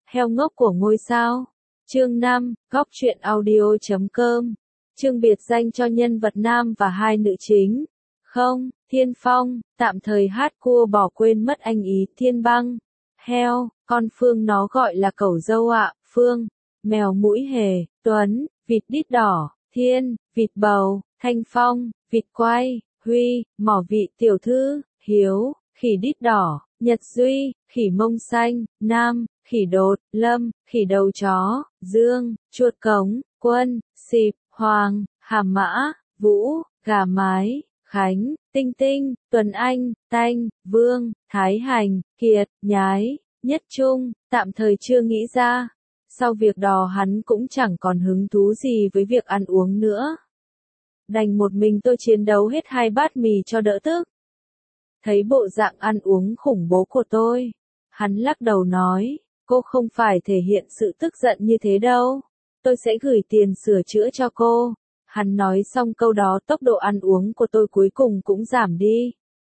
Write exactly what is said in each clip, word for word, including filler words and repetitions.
Heo ngốc của ngôi sao. Chương năm, góc truyện audio chấm com. Chương biệt danh cho nhân vật nam và hai nữ chính. Không, Thiên Phong, tạm thời hát cua bỏ quên mất anh ý, Thiên Băng. Heo, con Phương nó gọi là cẩu dâu ạ, Phương. Mèo mũi hề, Tuấn, vịt đít đỏ, Thiên, vịt bầu, Thanh Phong, vịt quay, Huy, mỏ vị tiểu thư, Hiếu, khỉ đít đỏ, Nhật Duy, khỉ mông xanh, Nam, khỉ đột, Lâm, khỉ đầu chó, Dương, chuột cống, Quân, Xịp, Hoàng, Hàm Mã, Vũ, gà mái, Khánh, Tinh Tinh, Tuấn Anh, Tanh, Vương, Thái Hành, Kiệt, Nhái, Nhất Trung, tạm thời chưa nghĩ ra. Sau việc đò hắn cũng chẳng còn hứng thú gì với việc ăn uống nữa. Đành một mình tôi chiến đấu hết hai bát mì cho đỡ tức. Thấy bộ dạng ăn uống khủng bố của tôi, hắn lắc đầu nói, cô không phải thể hiện sự tức giận như thế đâu. Tôi sẽ gửi tiền sửa chữa cho cô. Hắn nói xong câu đó tốc độ ăn uống của tôi cuối cùng cũng giảm đi.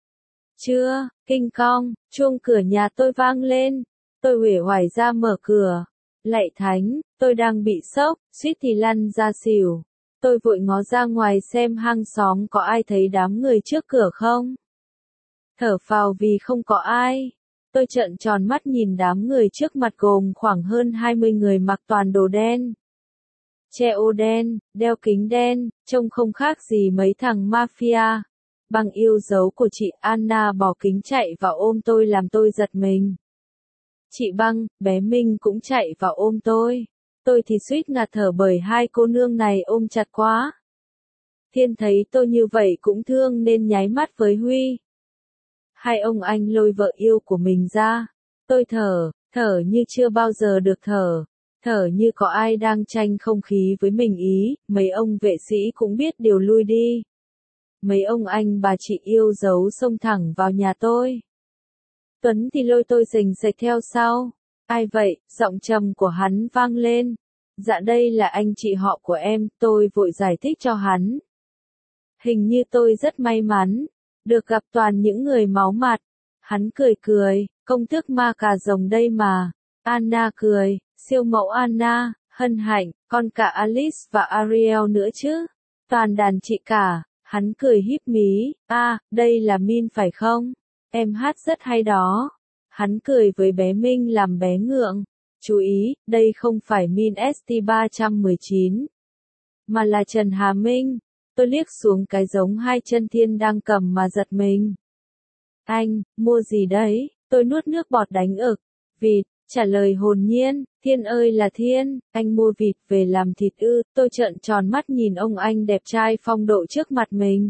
Chưa, King Kong, chuông cửa nhà tôi vang lên. Tôi uể oải ra mở cửa. Lạy thánh, tôi đang bị sốc, suýt thì lăn ra xỉu. Tôi vội ngó ra ngoài xem hang xóm có ai thấy đám người trước cửa không. Thở phào vì không có ai. Tôi trợn tròn mắt nhìn đám người trước mặt gồm khoảng hơn hai mươi người mặc toàn đồ đen. Che ô đen, đeo kính đen, trông không khác gì mấy thằng mafia. Bằng yêu dấu của chị Anna bỏ kính chạy vào ôm tôi làm tôi giật mình. Chị Băng, bé Minh cũng chạy vào ôm tôi. Tôi thì suýt ngạt thở bởi hai cô nương này ôm chặt quá. Thiên thấy tôi như vậy cũng thương nên nháy mắt với Huy. Hai ông anh lôi vợ yêu của mình ra. Tôi thở, thở như chưa bao giờ được thở. Thở như có ai đang tranh không khí với mình ý, mấy ông vệ sĩ cũng biết điều lui đi. Mấy ông anh bà chị yêu dấu xông thẳng vào nhà tôi. Tuấn thì lôi tôi rình rạch theo sau. Ai vậy, giọng trầm của hắn vang lên. Dạ đây là anh chị họ của em, tôi vội giải thích cho hắn. Hình như tôi rất may mắn, được gặp toàn những người máu mặt. Hắn cười cười, công tước ma cà rồng đây mà. Anna cười, siêu mẫu Anna, hân hạnh, con cả Alice và Ariel nữa chứ. Toàn đàn chị cả, hắn cười híp mí, a, à, đây là Min phải không? Em hát rất hay đó. Hắn cười với bé Minh làm bé ngượng. Chú ý, đây không phải Min ét tê ba một chín, mà là Trần Hà Minh. Tôi liếc xuống cái giống hai chân Thiên đang cầm mà giật mình. Anh, mua gì đấy? Tôi nuốt nước bọt đánh ực. Vịt, trả lời hồn nhiên, Thiên ơi là Thiên, anh mua vịt về làm thịt ư. Tôi trợn tròn mắt nhìn ông anh đẹp trai phong độ trước mặt mình.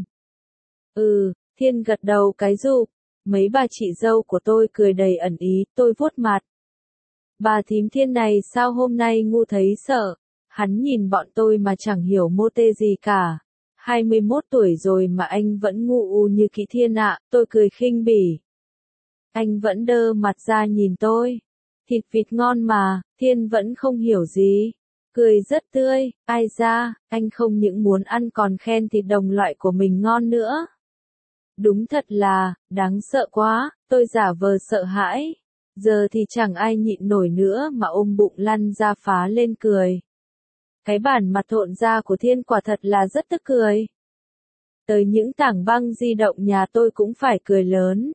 Ừ, Thiên gật đầu cái rụp. Mấy bà chị dâu của tôi cười đầy ẩn ý, tôi vuốt mặt. Bà thím Thiên này sao hôm nay ngu thấy sợ. Hắn nhìn bọn tôi mà chẳng hiểu mô tê gì cả. hai mươi mốt tuổi rồi mà anh vẫn ngu u như Kỷ Thiên ạ, tôi cười khinh bỉ. Anh vẫn đơ mặt ra nhìn tôi. Thịt vịt ngon mà, Thiên vẫn không hiểu gì. Cười rất tươi, ai ra, anh không những muốn ăn còn khen thịt đồng loại của mình ngon nữa. Đúng thật là, đáng sợ quá, tôi giả vờ sợ hãi. Giờ thì chẳng ai nhịn nổi nữa mà ôm bụng lăn ra phá lên cười. Cái bản mặt thộn ra của Thiên quả thật là rất tức cười. Tới những tảng băng di động nhà tôi cũng phải cười lớn.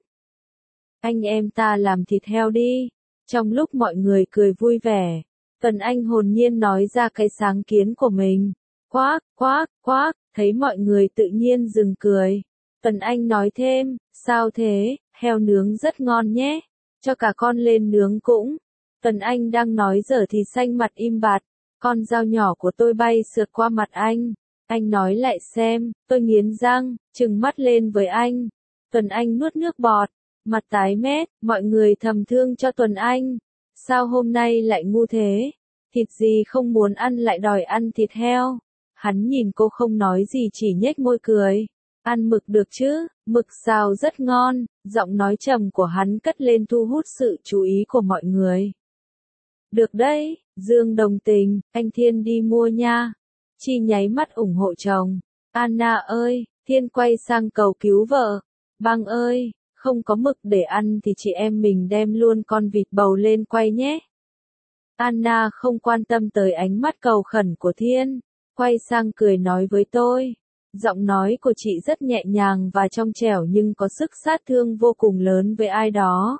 Anh em ta làm thịt heo đi. Trong lúc mọi người cười vui vẻ, Tuấn Anh hồn nhiên nói ra cái sáng kiến của mình. Quác, quác, quác, thấy mọi người tự nhiên dừng cười. Tuấn Anh nói thêm, sao thế, heo nướng rất ngon nhé, cho cả con lên nướng cũng. Tuấn Anh đang nói dở thì xanh mặt im bặt, con dao nhỏ của tôi bay sượt qua mặt anh. Anh nói lại xem, tôi nghiến răng, trừng mắt lên với anh. Tuấn Anh nuốt nước bọt, mặt tái mét, mọi người thầm thương cho Tuấn Anh. Sao hôm nay lại ngu thế? Thịt gì không muốn ăn lại đòi ăn thịt heo. Hắn nhìn cô không nói gì chỉ nhếch môi cười. Ăn mực được chứ, mực xào rất ngon, giọng nói trầm của hắn cất lên thu hút sự chú ý của mọi người. Được đấy, Dương đồng tình, anh Thiên đi mua nha. Chi nháy mắt ủng hộ chồng. Anna ơi, Thiên quay sang cầu cứu vợ. Băng ơi, không có mực để ăn thì chị em mình đem luôn con vịt bầu lên quay nhé. Anna không quan tâm tới ánh mắt cầu khẩn của Thiên, quay sang cười nói với tôi. Giọng nói của chị rất nhẹ nhàng và trong trẻo nhưng có sức sát thương vô cùng lớn với ai đó.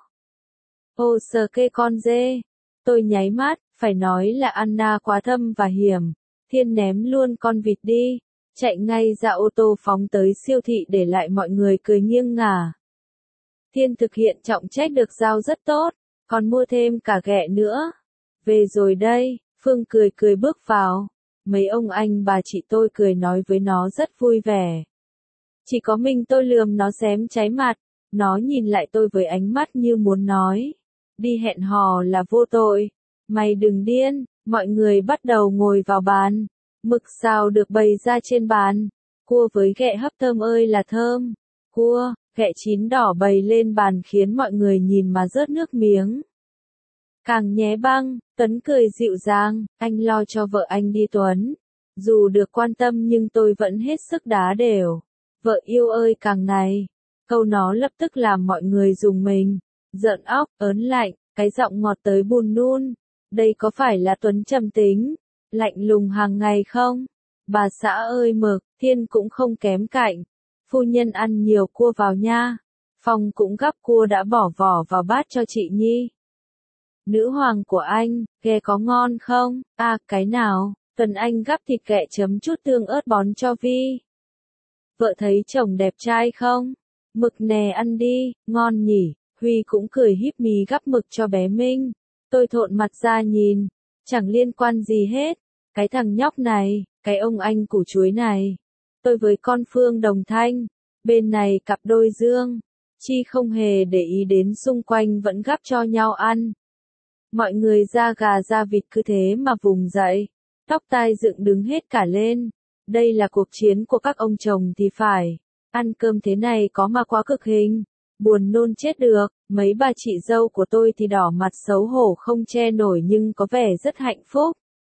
Ô sờ kê con dê. Tôi nháy mắt, phải nói là Anna quá thâm và hiểm. Thiên ném luôn con vịt đi, chạy ngay ra ô tô phóng tới siêu thị để lại mọi người cười nghiêng ngả. Thiên thực hiện trọng trách được giao rất tốt, còn mua thêm cả ghẹ nữa. Về rồi đây, Phương cười cười bước vào. Mấy ông anh bà chị tôi cười nói với nó rất vui vẻ. Chỉ có mình tôi lườm nó xém cháy mặt, nó nhìn lại tôi với ánh mắt như muốn nói. Đi hẹn hò là vô tội, mày đừng điên. Mọi người bắt đầu ngồi vào bàn, mực xào được bày ra trên bàn, cua với ghẹ hấp thơm ơi là thơm, cua, ghẹ chín đỏ bày lên bàn khiến mọi người nhìn mà rớt nước miếng. Càng nhé băng, Tuấn cười dịu dàng, anh lo cho vợ anh đi Tuấn. Dù được quan tâm nhưng tôi vẫn hết sức đá đều. Vợ yêu ơi càng này. Câu nó lập tức làm mọi người rùng mình, giận óc, ớn lạnh, cái giọng ngọt tới buồn nôn. Đây có phải là Tuấn trầm tính, lạnh lùng hàng ngày không? Bà xã ơi mực, Thiên cũng không kém cạnh. Phu nhân ăn nhiều cua vào nha. Phong cũng gắp cua đã bỏ vỏ vào bát cho chị Nhi. Nữ hoàng của anh, ghẹ có ngon không? À, cái nào? Tuấn Anh gắp thịt ghẹ chấm chút tương ớt bón cho Vi. Vợ thấy chồng đẹp trai không? Mực nè ăn đi, ngon nhỉ. Huy cũng cười híp mí gắp mực cho bé Minh. Tôi thộn mặt ra nhìn, chẳng liên quan gì hết. Cái thằng nhóc này, cái ông anh củ chuối này. Tôi với con Phương Đồng Thanh, bên này cặp đôi Dương. Chi không hề để ý đến xung quanh vẫn gắp cho nhau ăn. Mọi người da gà da vịt cứ thế mà vùng dậy, tóc tai dựng đứng hết cả lên. Đây là cuộc chiến của các ông chồng thì phải. Ăn cơm thế này có mà quá cực hình. Buồn nôn chết được, mấy bà chị dâu của tôi thì đỏ mặt xấu hổ không che nổi nhưng có vẻ rất hạnh phúc.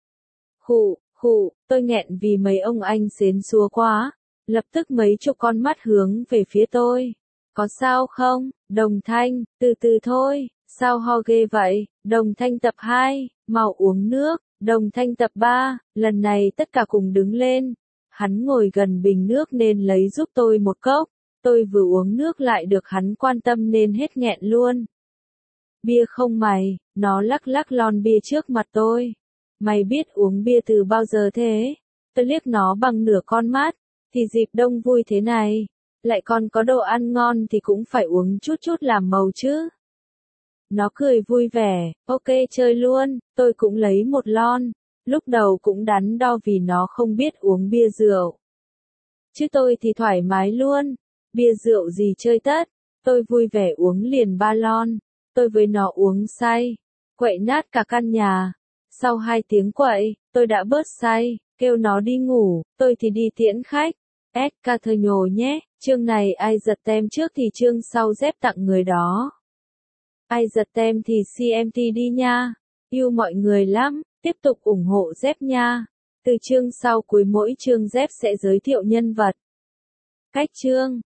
Khụ, khụ, tôi nghẹn vì mấy ông anh xến xúa quá. Lập tức mấy chục con mắt hướng về phía tôi. Có sao không, Đồng Thanh, từ từ thôi, sao ho ghê vậy, Đồng Thanh tập hai, mau uống nước, Đồng Thanh tập ba, lần này tất cả cùng đứng lên. Hắn ngồi gần bình nước nên lấy giúp tôi một cốc. Tôi vừa uống nước lại được hắn quan tâm nên hết nghẹn luôn. Bia không mày, nó lắc lắc lon bia trước mặt tôi. Mày biết uống bia từ bao giờ thế? Tôi liếc nó bằng nửa con mắt. Thì dịp đông vui thế này, lại còn có đồ ăn ngon thì cũng phải uống chút chút làm màu chứ. Nó cười vui vẻ, ok chơi luôn, tôi cũng lấy một lon. Lúc đầu cũng đắn đo vì nó không biết uống bia rượu. Chứ tôi thì thoải mái luôn. Bia rượu gì chơi tất, tôi vui vẻ uống liền ba lon, tôi với nó uống say, quậy nát cả căn nhà. Sau hai tiếng quậy, tôi đã bớt say, kêu nó đi ngủ, tôi thì đi tiễn khách. ét ca thơ nhồ nhé, chương này ai giật tem trước thì chương sau dép tặng người đó. Ai giật tem thì xê em tê đi nha, yêu mọi người lắm, tiếp tục ủng hộ dép nha. Từ chương sau cuối mỗi chương dép sẽ giới thiệu nhân vật. Cách chương